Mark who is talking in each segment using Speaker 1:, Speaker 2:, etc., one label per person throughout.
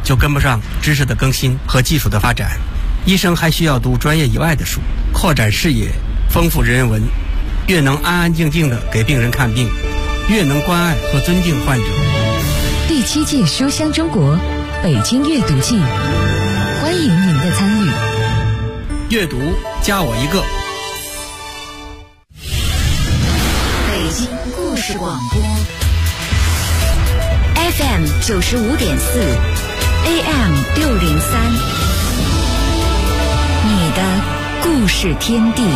Speaker 1: 就跟不上知识的更新和技术的发展。医生还需要读专业以外的书，扩展视野，丰富人文。越能安安静静地给病人看病，越能关爱和尊敬患者。
Speaker 2: 第7届书香中国北京阅读季，欢迎您的参与。
Speaker 1: 阅读加我一个。
Speaker 3: 北京故事广播 FM 95.4 AM 603，你的故事天地。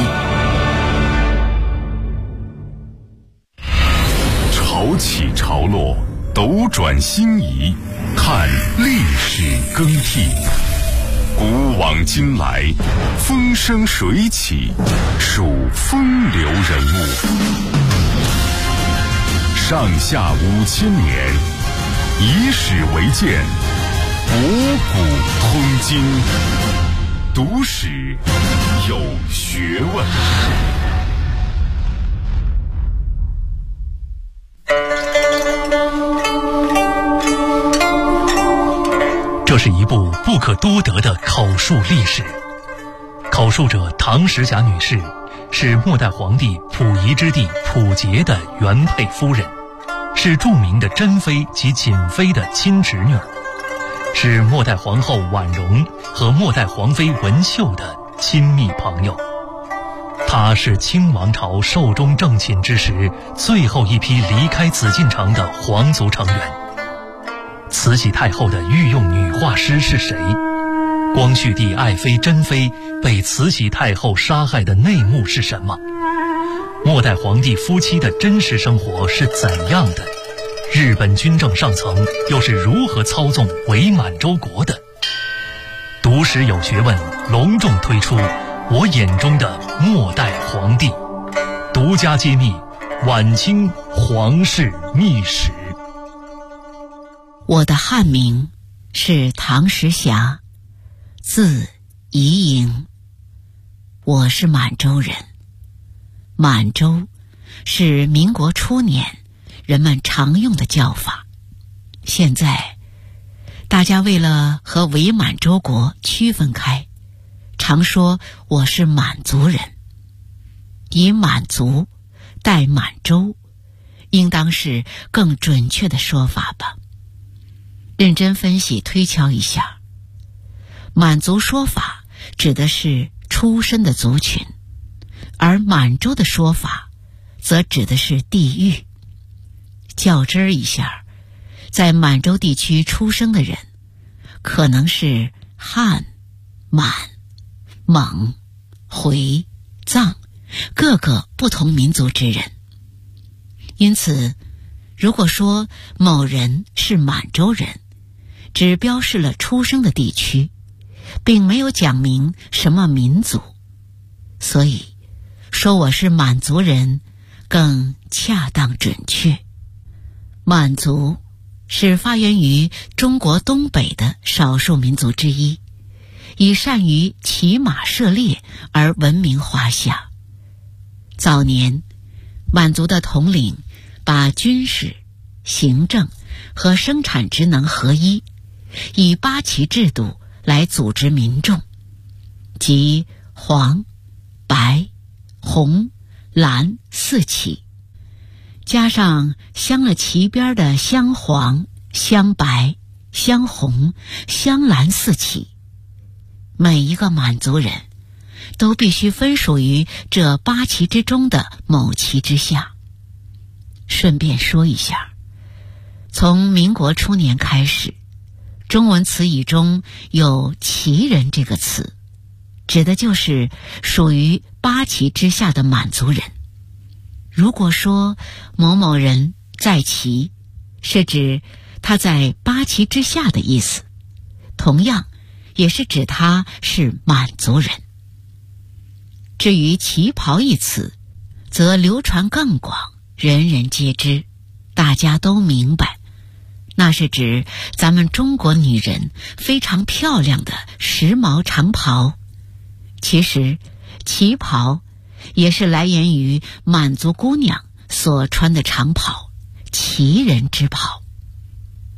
Speaker 4: 潮起潮落，斗转星移，看历史更替。古往今来，风生水起，数风流人物。上下5000年，以史为鉴，博古通今。读史有学问。
Speaker 5: 这是一部不可多得的口述历史。口述者唐时霞女士是末代皇帝溥仪之弟溥杰的原配夫人，是著名的珍妃及瑾妃的亲侄女，是末代皇后婉容和末代皇妃文秀的亲密朋友。她是清王朝寿终正寝之时最后一批离开紫禁城的皇族成员。慈禧太后的御用女画师是谁？光绪帝爱妃珍妃被慈禧太后杀害的内幕是什么？末代皇帝夫妻的真实生活是怎样的？日本军政上层又是如何操纵伪满洲国的？读史有学问隆重推出我眼中的末代皇帝，独家揭秘晚清皇室秘史。
Speaker 3: 我的汉名是唐时霞，字怡莹，我是满洲人。满洲是民国初年人们常用的叫法，现在大家为了和伪满洲国区分开，常说我是满族人。以满族代满洲，应当是更准确的说法吧。认真分析推敲一下，满族说法指的是出身的族群，而满洲的说法则指的是地域。较真儿一下，在满洲地区出生的人可能是汉、满、蒙、回、藏各个不同民族之人。因此，如果说某人是满洲人，只标示了出生的地区，并没有讲明什么民族，所以说我是满族人更恰当准确。满族是发源于中国东北的少数民族之一，以善于骑马射猎而闻名华夏。早年满族的统领把军事、行政和生产职能合一，以八旗制度来组织民众，即黄、白、红、蓝四旗，加上镶了旗边的镶黄、镶白、镶红、镶蓝四旗。每一个满族人都必须分属于这八旗之中的某旗之下。顺便说一下，从民国初年开始，中文词语中有旗人这个词，指的就是属于八旗之下的满族人。如果说某某人在旗，是指他在八旗之下的意思，同样也是指他是满族人。至于旗袍一词，则流传更广，人人皆知，大家都明白，那是指咱们中国女人非常漂亮的时髦长袍。其实旗袍也是来源于满族姑娘所穿的长袍，旗人之袍。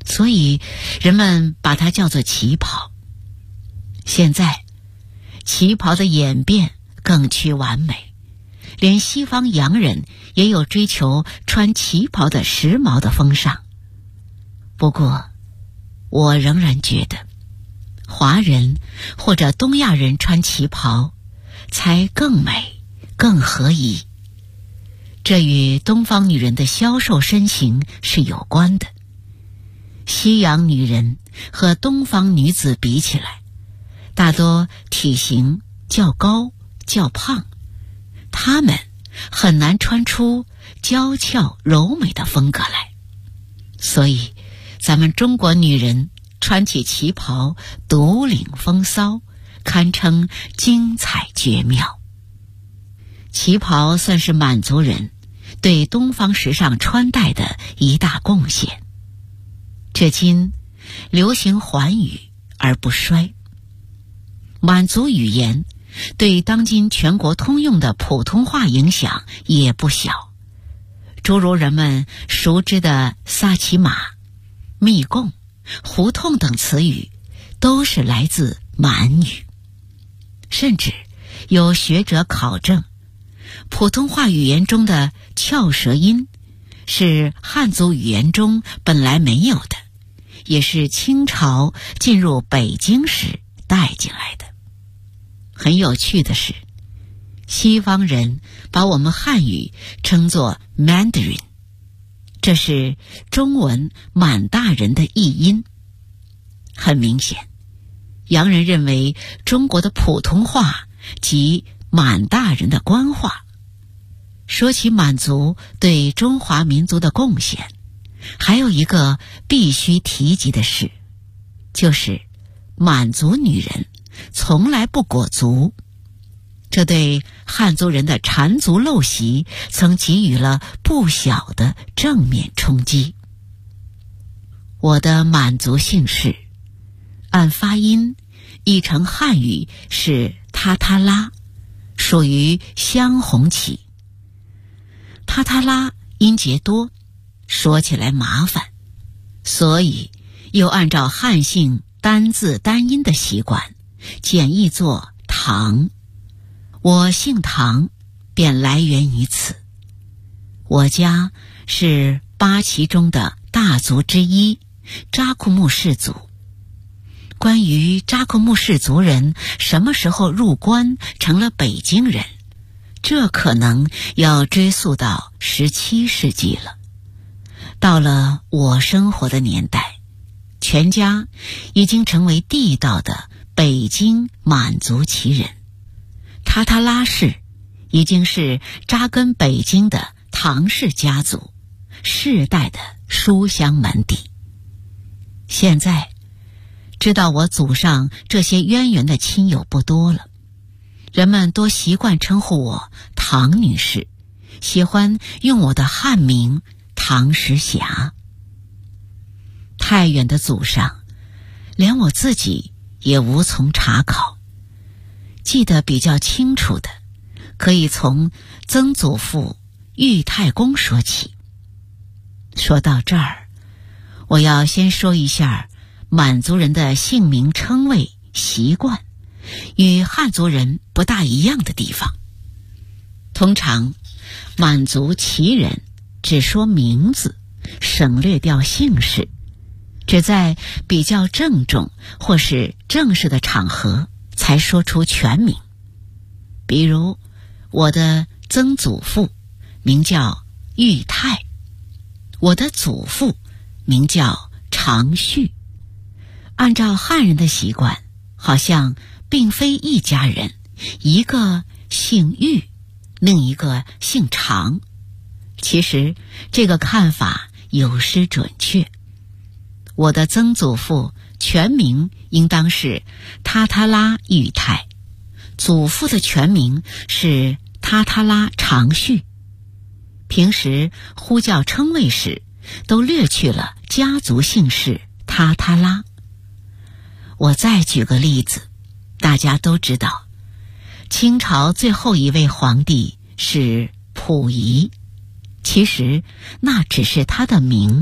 Speaker 3: 所以人们把它叫做旗袍。现在旗袍的演变更趋完美，连西方洋人也有追求穿旗袍的时髦的风尚。不过我仍然觉得华人或者东亚人穿旗袍才更美更合宜，这与东方女人的消瘦身形是有关的。西洋女人和东方女子比起来，大多体型较高较胖，她们很难穿出娇俏柔美的风格来。所以咱们中国女人穿起旗袍独领风骚，堪称精彩绝妙。旗袍算是满族人对东方时尚穿戴的一大贡献，至今流行寰宇而不衰。满族语言对当今全国通用的普通话影响也不小，诸如人们熟知的萨其马、密供、胡同等词语都是来自满语。甚至有学者考证，普通话语言中的翘舌音是汉族语言中本来没有的，也是清朝进入北京时带进来的。很有趣的是，西方人把我们汉语称作 Mandarin， 这是中文满大人的译音。很明显，洋人认为中国的普通话即满大人的官话。说起满族对中华民族的贡献，还有一个必须提及的事，就是满族女人从来不裹足，这对汉族人的缠足陋习曾给予了不小的正面冲击。我的满族姓氏按发音译成汉语是塔塔拉，属于镶红旗。塔塔拉音节多，说起来麻烦，所以又按照汉姓单字单音的习惯，简译作唐。我姓唐，便来源于此。我家是八旗中的大族之一，扎库木氏族。关于扎库木氏族人什么时候入关成了北京人，这可能要追溯到17世纪了。到了我生活的年代，全家已经成为地道的北京满族旗人。塔塔拉氏已经是扎根北京的唐氏家族，世代的书香门第。现在知道我祖上这些渊源的亲友不多了，人们多习惯称呼我唐女士，喜欢用我的汉名唐时霞。太远的祖上，连我自己也无从查考。记得比较清楚的，可以从曾祖父玉太公说起。说到这儿，我要先说一下满族人的姓名称谓习惯与汉族人不大一样的地方。通常满族旗人只说名字，省略掉姓氏，只在比较郑重或是正式的场合才说出全名。比如我的曾祖父名叫玉泰，我的祖父名叫长旭。按照汉人的习惯，好像并非一家人，一个姓玉，另一个姓长。其实这个看法有失准确。我的曾祖父全名应当是塔塔拉玉泰，祖父的全名是塔塔拉长旭。平时呼叫称谓时，都略去了家族姓氏塔塔拉。我再举个例子，大家都知道，清朝最后一位皇帝是溥仪，其实那只是他的名，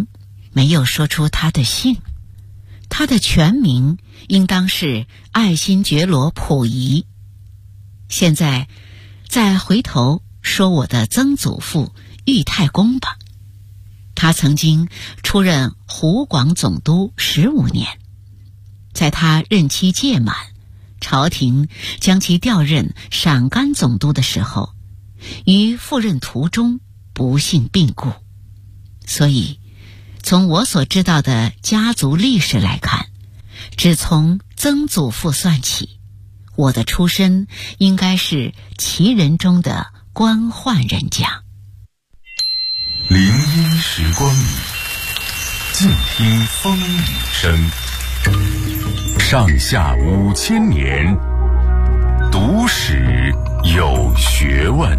Speaker 3: 没有说出他的姓。他的全名应当是爱新觉罗·溥仪。现在再回头说我的曾祖父裕太公吧。他曾经出任湖广总督15年，在他任期届满，朝廷将其调任陕甘总督的时候，于赴任途中不幸病故。所以从我所知道的家族历史来看，只从曾祖父算起，我的出身应该是旗人中的官宦人家。
Speaker 4: 林荫时光里，静听风雨声。上下5000年，读史有学问。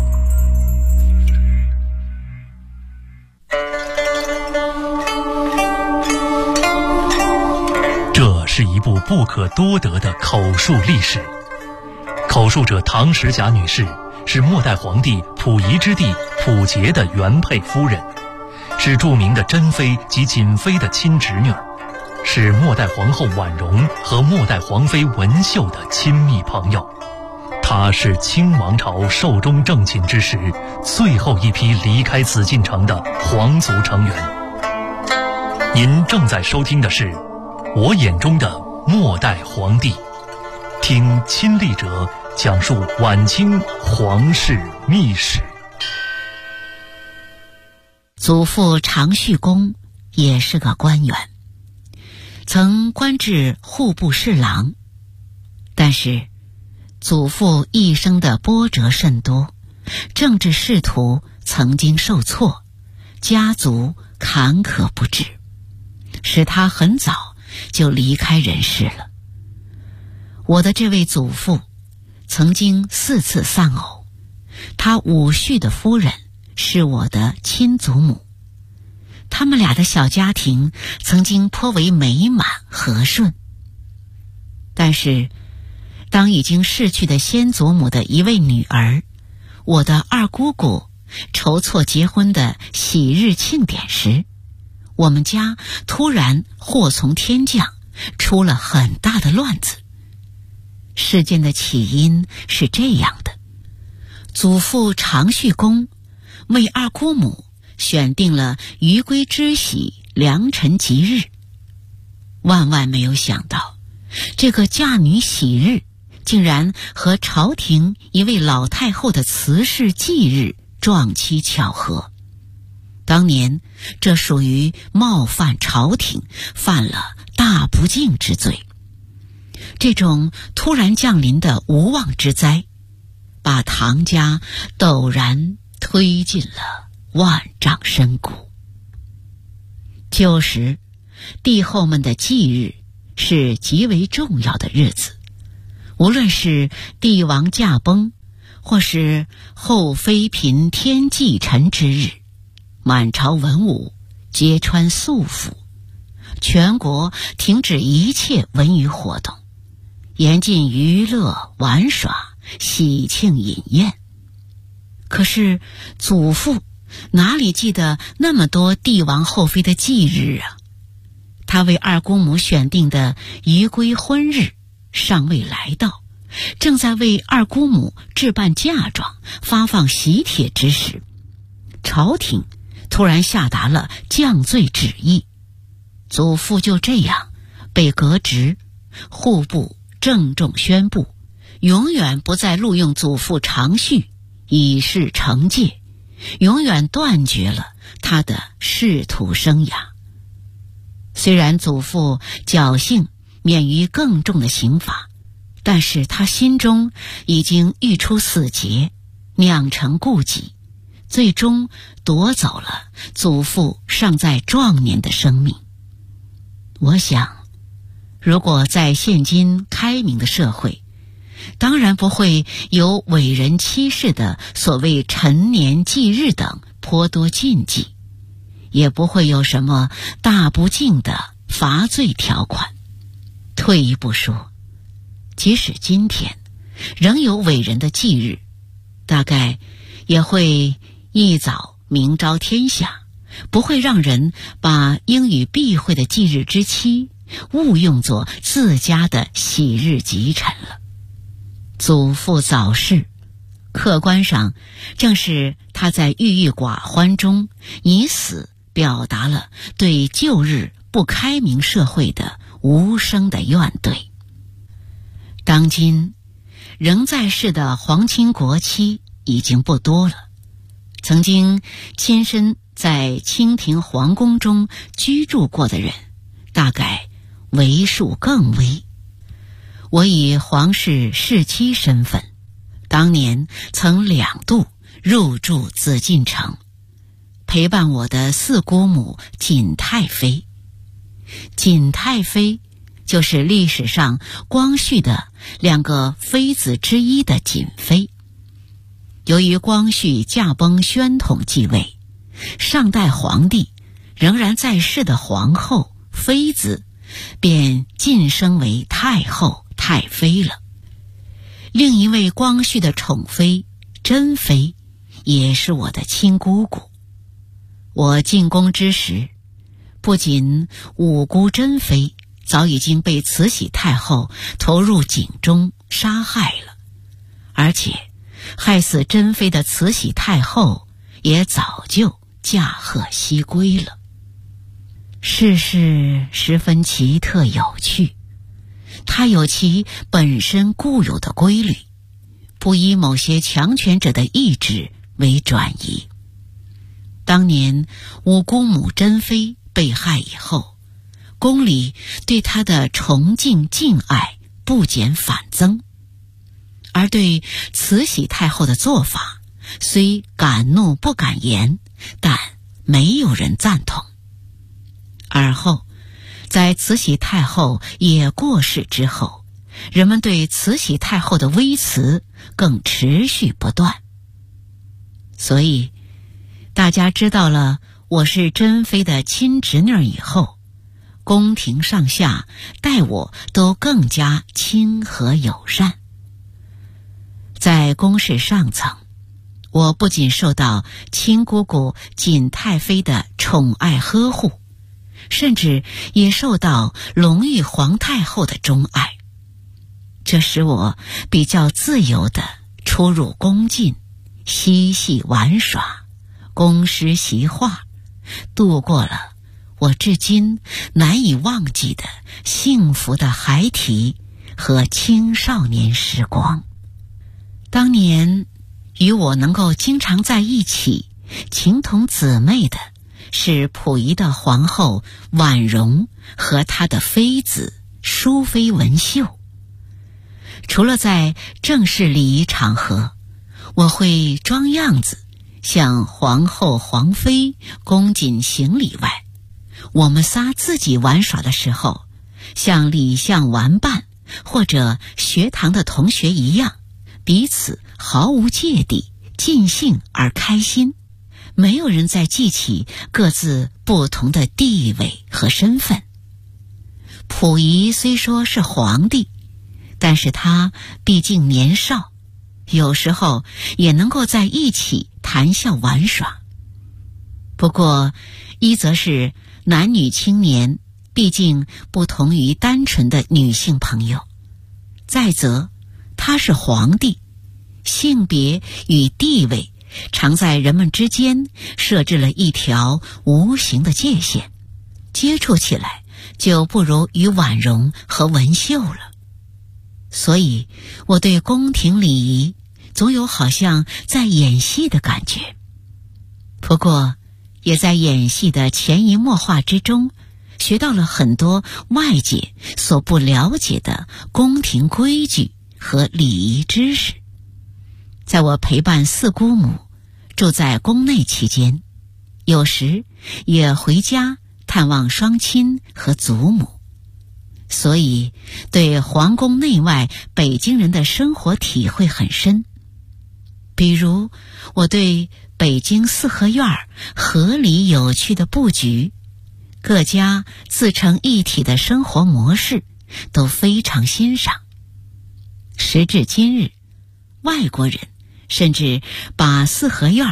Speaker 5: 这是一部不可多得的口述历史。口述者唐时霞女士是末代皇帝溥仪之弟溥杰的原配夫人，是著名的珍妃及瑾妃的亲侄女，是末代皇后婉容和末代皇妃文秀的亲密朋友。她是清王朝寿终正寝之时最后一批离开紫禁城的皇族成员。您正在收听的是我眼中的末代皇帝，听亲历者讲述晚清皇室秘史。
Speaker 3: 祖父常续公也是个官员，曾官至户部侍郎，但是祖父一生的波折甚多，政治仕途曾经受挫，家族坎坷不止，使他很早就离开人世了。我的这位祖父曾经4次丧偶，他五婿的夫人是我的亲祖母，他们俩的小家庭曾经颇为美满和顺。但是当已经逝去的先祖母的一位女儿，我的二姑姑筹措结婚的喜日庆典时，我们家突然祸从天降，出了很大的乱子。事件的起因是这样的：祖父常续公为二姑母选定了余归之喜良辰吉日，万万没有想到，这个嫁女喜日竟然和朝廷一位老太后的辞世忌日撞期巧合。当年这属于冒犯朝廷，犯了大不敬之罪。这种突然降临的无妄之灾，把唐家陡然推进了万丈深谷。旧时帝后们的忌日是极为重要的日子，无论是帝王驾崩，或是后妃嫔天忌辰之日，满朝文武皆穿素服，全国停止一切文娱活动，严禁娱乐玩耍，喜庆饮宴。可是祖父哪里记得那么多帝王后妃的忌日啊？他为二姑母选定的余归婚日尚未来到，正在为二姑母置办嫁妆发放喜帖之时，朝廷突然下达了降罪旨意，祖父就这样被革职，户部郑重宣布永远不再录用祖父常续以示惩戒，永远断绝了他的仕途生涯。虽然祖父侥幸免于更重的刑罚，但是他心中已经欲出死结，酿成痼疾，最终夺走了祖父尚在壮年的生命。我想，如果在现今开明的社会，当然不会有伟人七世的所谓陈年忌日等颇多禁忌，也不会有什么大不敬的罚罪条款。退一步说，即使今天仍有伟人的忌日，大概也会一早明昭天下， 不会让人把应与避讳的忌日之期误用作自家的喜日吉辰了。祖父早逝，客观上正是他在郁郁寡欢中以死表达了对旧日不开明社会的无声的怨怼。当今仍在世的皇亲国戚已经不多了，曾经亲身在清廷皇宫中居住过的人大概为数更微。我以皇室世妻身份，当年曾2度入住紫禁城，陪伴我的四姑母瑾太妃。瑾太妃就是历史上光绪的2个妃子之一的瑾妃。由于光绪驾崩宣统继位，上代皇帝仍然在世的皇后妃子便晋升为太后太妃了。另一位光绪的宠妃珍妃也是我的亲姑姑。我进宫之时，不仅五姑珍妃早已经被慈禧太后投入井中杀害了，而且害死珍妃的慈禧太后也早就驾鹤西归了。世事十分奇特有趣，它有其本身固有的规律，不依某些强权者的意志为转移。当年五姑母珍妃被害以后，宫里对她的崇敬敬爱不减反增，而对慈禧太后的做法虽敢怒不敢言，但没有人赞同。而后在慈禧太后也过世之后，人们对慈禧太后的微词更持续不断。所以大家知道了我是珍妃的亲侄女以后，宫廷上下待我都更加亲和友善。在宫室上层，我不仅受到亲姑姑瑾太妃的宠爱呵护，甚至也受到隆裕皇太后的钟爱，这使我比较自由地出入宫禁，嬉戏玩耍，宫诗习画，度过了我至今难以忘记的幸福的孩提和青少年时光。当年与我能够经常在一起，情同姊妹的是溥仪的皇后婉容和她的妃子淑妃文绣。除了在正式礼仪场合，我会装样子向皇后皇妃恭谨行礼外，我们仨自己玩耍的时候，像礼相玩伴或者学堂的同学一样，彼此毫无芥蒂，尽兴而开心，没有人再记起各自不同的地位和身份。溥仪虽说是皇帝，但是他毕竟年少，有时候也能够在一起谈笑玩耍。不过一则是男女青年毕竟不同于单纯的女性朋友，再则他是皇帝，性别与地位常在人们之间设置了一条无形的界限，接触起来就不如与婉容和文绣了。所以我对宫廷礼仪总有好像在演戏的感觉。不过也在演戏的潜移默化之中，学到了很多外界所不了解的宫廷规矩和礼仪知识。在我陪伴四姑母住在宫内期间，有时也回家探望双亲和祖母，所以对皇宫内外北京人的生活体会很深。比如我对北京四合院合理有趣的布局，各家自成一体的生活模式都非常欣赏。时至今日，外国人甚至把四合院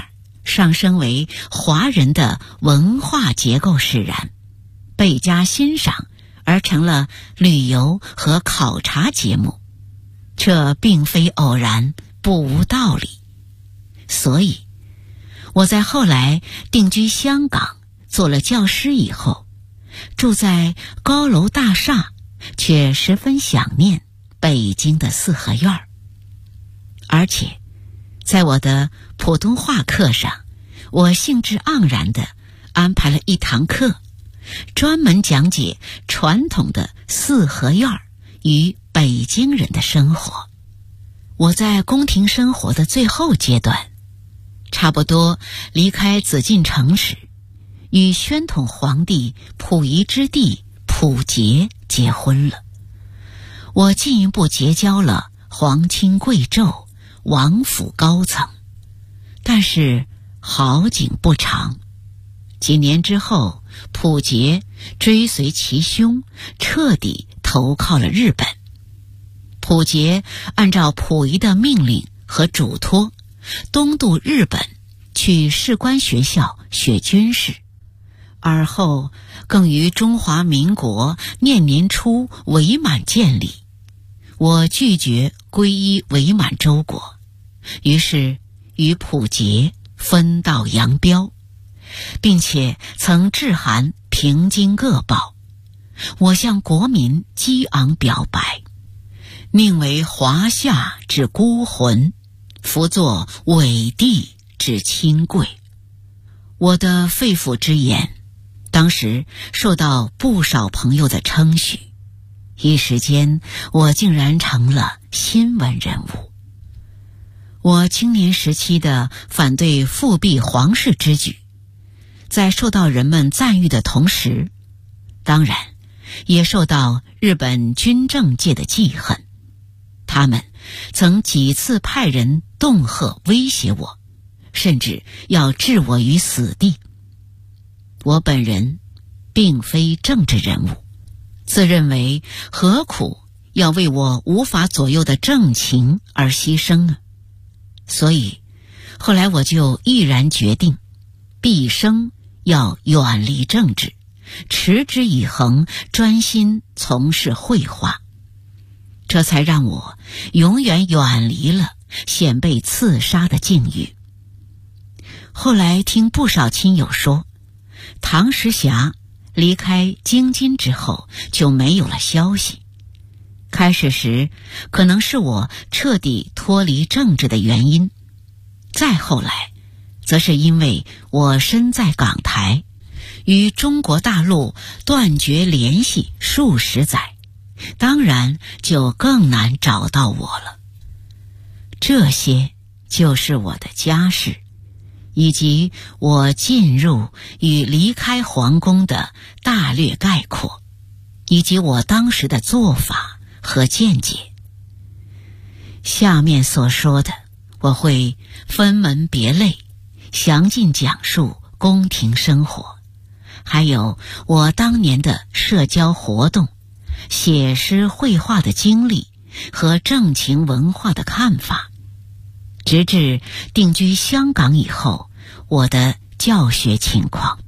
Speaker 3: 上升为华人的文化结构使然，倍加欣赏，而成了旅游和考察节目。这并非偶然，不无道理。所以我在后来定居香港做了教师以后，住在高楼大厦，却十分想念北京的四合院儿。而且在我的普通话课上，我兴致盎然地安排了一堂课，专门讲解传统的四合院儿与北京人的生活。我在宫廷生活的最后阶段，差不多离开紫禁城时，与宣统皇帝溥仪之弟溥杰结婚了。我进一步结交了皇亲贵胄、王府高层，但是好景不长。几年之后，溥杰追随其兄，彻底投靠了日本。溥杰按照溥仪的命令和嘱托，东渡日本去士官学校学军事，而后更于中华民国年初伪满建立。我拒绝皈依伪满洲国，于是与溥杰分道扬镳，并且曾致函平津各报，我向国民激昂表白，宁为华夏之孤魂，弗作伪帝之亲贵。我的肺腑之言当时受到不少朋友的称许，一时间我竟然成了新闻人物。我青年时期的反对复辟皇室之举，在受到人们赞誉的同时，当然也受到日本军政界的记恨。他们曾几次派人恫吓威胁我，甚至要置我于死地。我本人并非政治人物，自认为何苦要为我无法左右的政情而牺牲呢？所以后来我就毅然决定，毕生要远离政治，持之以恒，专心从事绘画。这才让我永远远离了险被刺杀的境遇。后来听不少亲友说，唐时霞离开京津之后就没有了消息。开始时可能是我彻底脱离政治的原因，再后来则是因为我身在港台，与中国大陆断绝联系数十载，当然就更难找到我了。这些就是我的家事，以及我进入与离开皇宫的大略概括，以及我当时的做法和见解。下面所说的我会分门别类详尽讲述宫廷生活，还有我当年的社交活动、写诗绘画的经历和政情文化的看法，直至定居香港以后我的教学情况。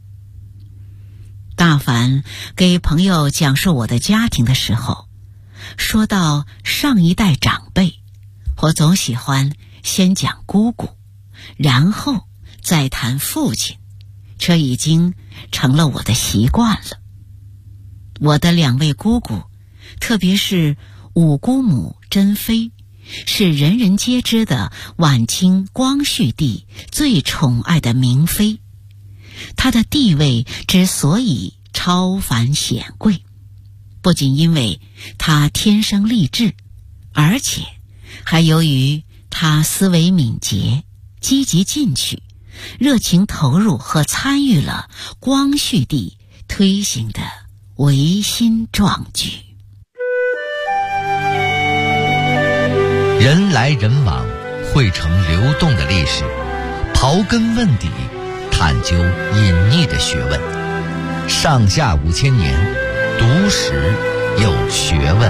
Speaker 3: 大凡给朋友讲述我的家庭的时候，说到上一代长辈，我总喜欢先讲姑姑，然后再谈父亲，这已经成了我的习惯了。我的两位姑姑，特别是五姑母珍妃，是人人皆知的晚清光绪帝最宠爱的明妃。她的地位之所以超凡显贵，不仅因为她天生丽质，而且还由于她思维敏捷、积极进取、热情投入和参与了光绪帝推行的维新壮举。
Speaker 6: 人来人往，汇成流动的历史，刨根问底，探究隐匿的学问。上下5000年，读史有学问。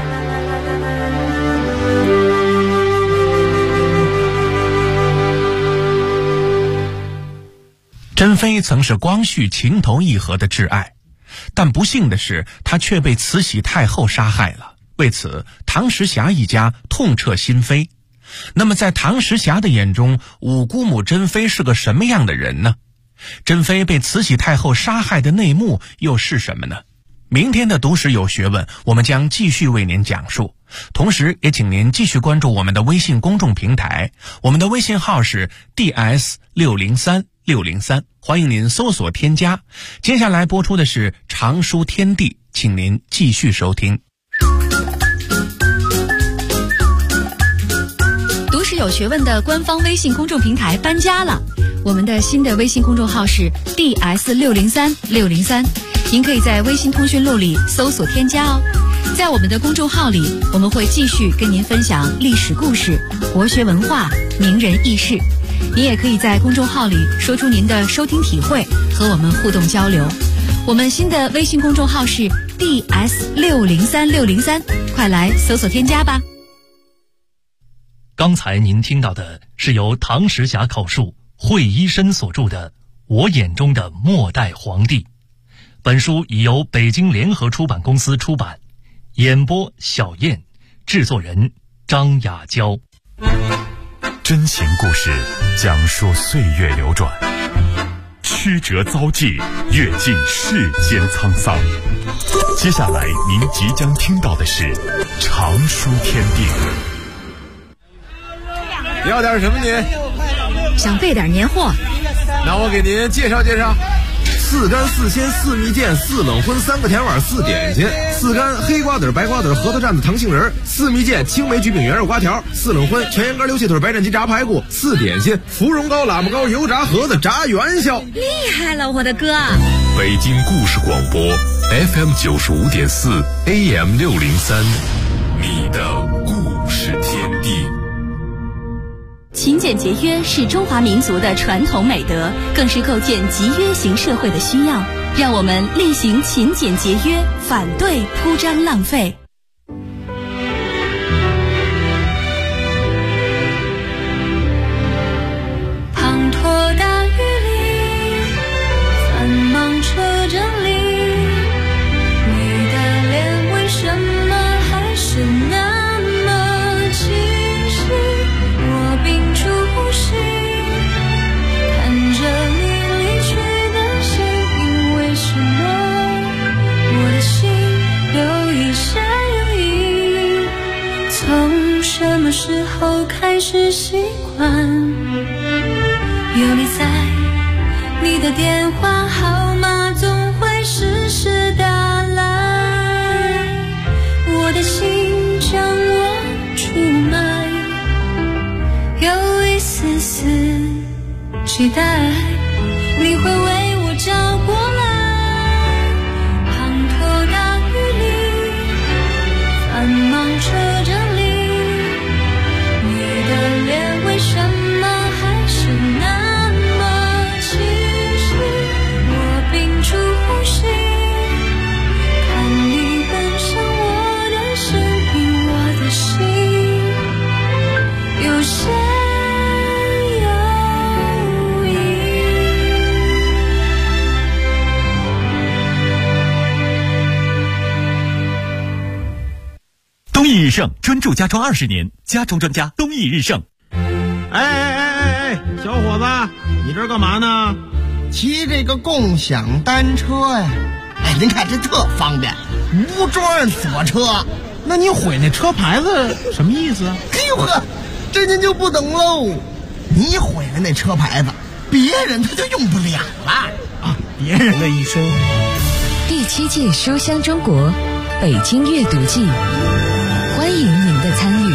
Speaker 7: 珍妃曾是光绪情投意合的挚爱，但不幸的是，她却被慈禧太后杀害了。为此，唐时霞一家痛彻心扉。那么在唐时霞的眼中，五姑母珍妃是个什么样的人呢？珍妃被慈禧太后杀害的内幕又是什么呢？明天的读史有学问，我们将继续为您讲述。同时也请您继续关注我们的微信公众平台，我们的微信号是 DS603603，欢迎您搜索添加。接下来播出的是常书天地，请您继续收听。
Speaker 2: 读史有学问的官方微信公众平台搬家了，我们的新的微信公众号是 DS603603，您可以在微信通讯录里搜索添加哦。在我们的公众号里，我们会继续跟您分享历史故事、国学文化、名人轶事。您也可以在公众号里说出您的收听体会，和我们互动交流。我们新的微信公众号是 DS603603，快来搜索添加吧。
Speaker 5: 刚才您听到的是由唐时霞口述、惠一生所著的《我眼中的末代皇帝》。本书已由北京联合出版公司出版，演播小燕，制作人张雅娇。
Speaker 4: 真情故事讲述岁月流转，曲折遭际，阅尽世间沧桑。接下来您即将听到的是常书天地。
Speaker 8: 要点什么您？
Speaker 2: 想备点年货，
Speaker 8: 那我给您介绍介绍。4干4鲜4蜜饯4冷荤3个甜碗4点心，4干黑瓜子白瓜子核桃蘸子糖杏仁，4蜜饯青梅橘饼圆肉瓜条，4冷荤全羊肝溜蟹腿白斩鸡炸排骨，4点心芙蓉糕喇嘛糕油炸盒子炸元宵。
Speaker 2: 厉害了我的哥！
Speaker 4: 北京故事广播 FM 95.4 AM 603，你的故事天地。
Speaker 9: 勤俭节约是中华民族的传统美德，更是构建集约型社会的需要。让我们厉行勤俭节约，反对铺张浪费。
Speaker 10: 滂沱大雨里，繁忙车阵里，你的脸为什么还是那么清晰？我屏住呼吸，看着你离去的身影，为什么我的心有一些犹豫？从什么时候开始习惯有你在，你的电话号码总会时时打来，我的心将我出卖，有一丝丝期待你会为我找过来。滂沱大雨里，繁忙车阵里，你的脸为什么还是那么清晰？我屏住呼吸，看你奔向我的身影，我的心有些犹豫。
Speaker 11: 东益日盛专注家装20年，家装专家东益日盛。
Speaker 12: 哎，小伙子，你这干嘛呢？
Speaker 13: 骑这个共享单车呀。哎，您看这特方便，无桩锁车。
Speaker 12: 那你毁那车牌子什么意思啊？
Speaker 13: 哎呦呵，这您就不懂喽。你毁了那车牌子，别人他就用不了了
Speaker 12: 啊！别人的一生。
Speaker 2: 第7届书香中国北京阅读季，欢迎您的参与。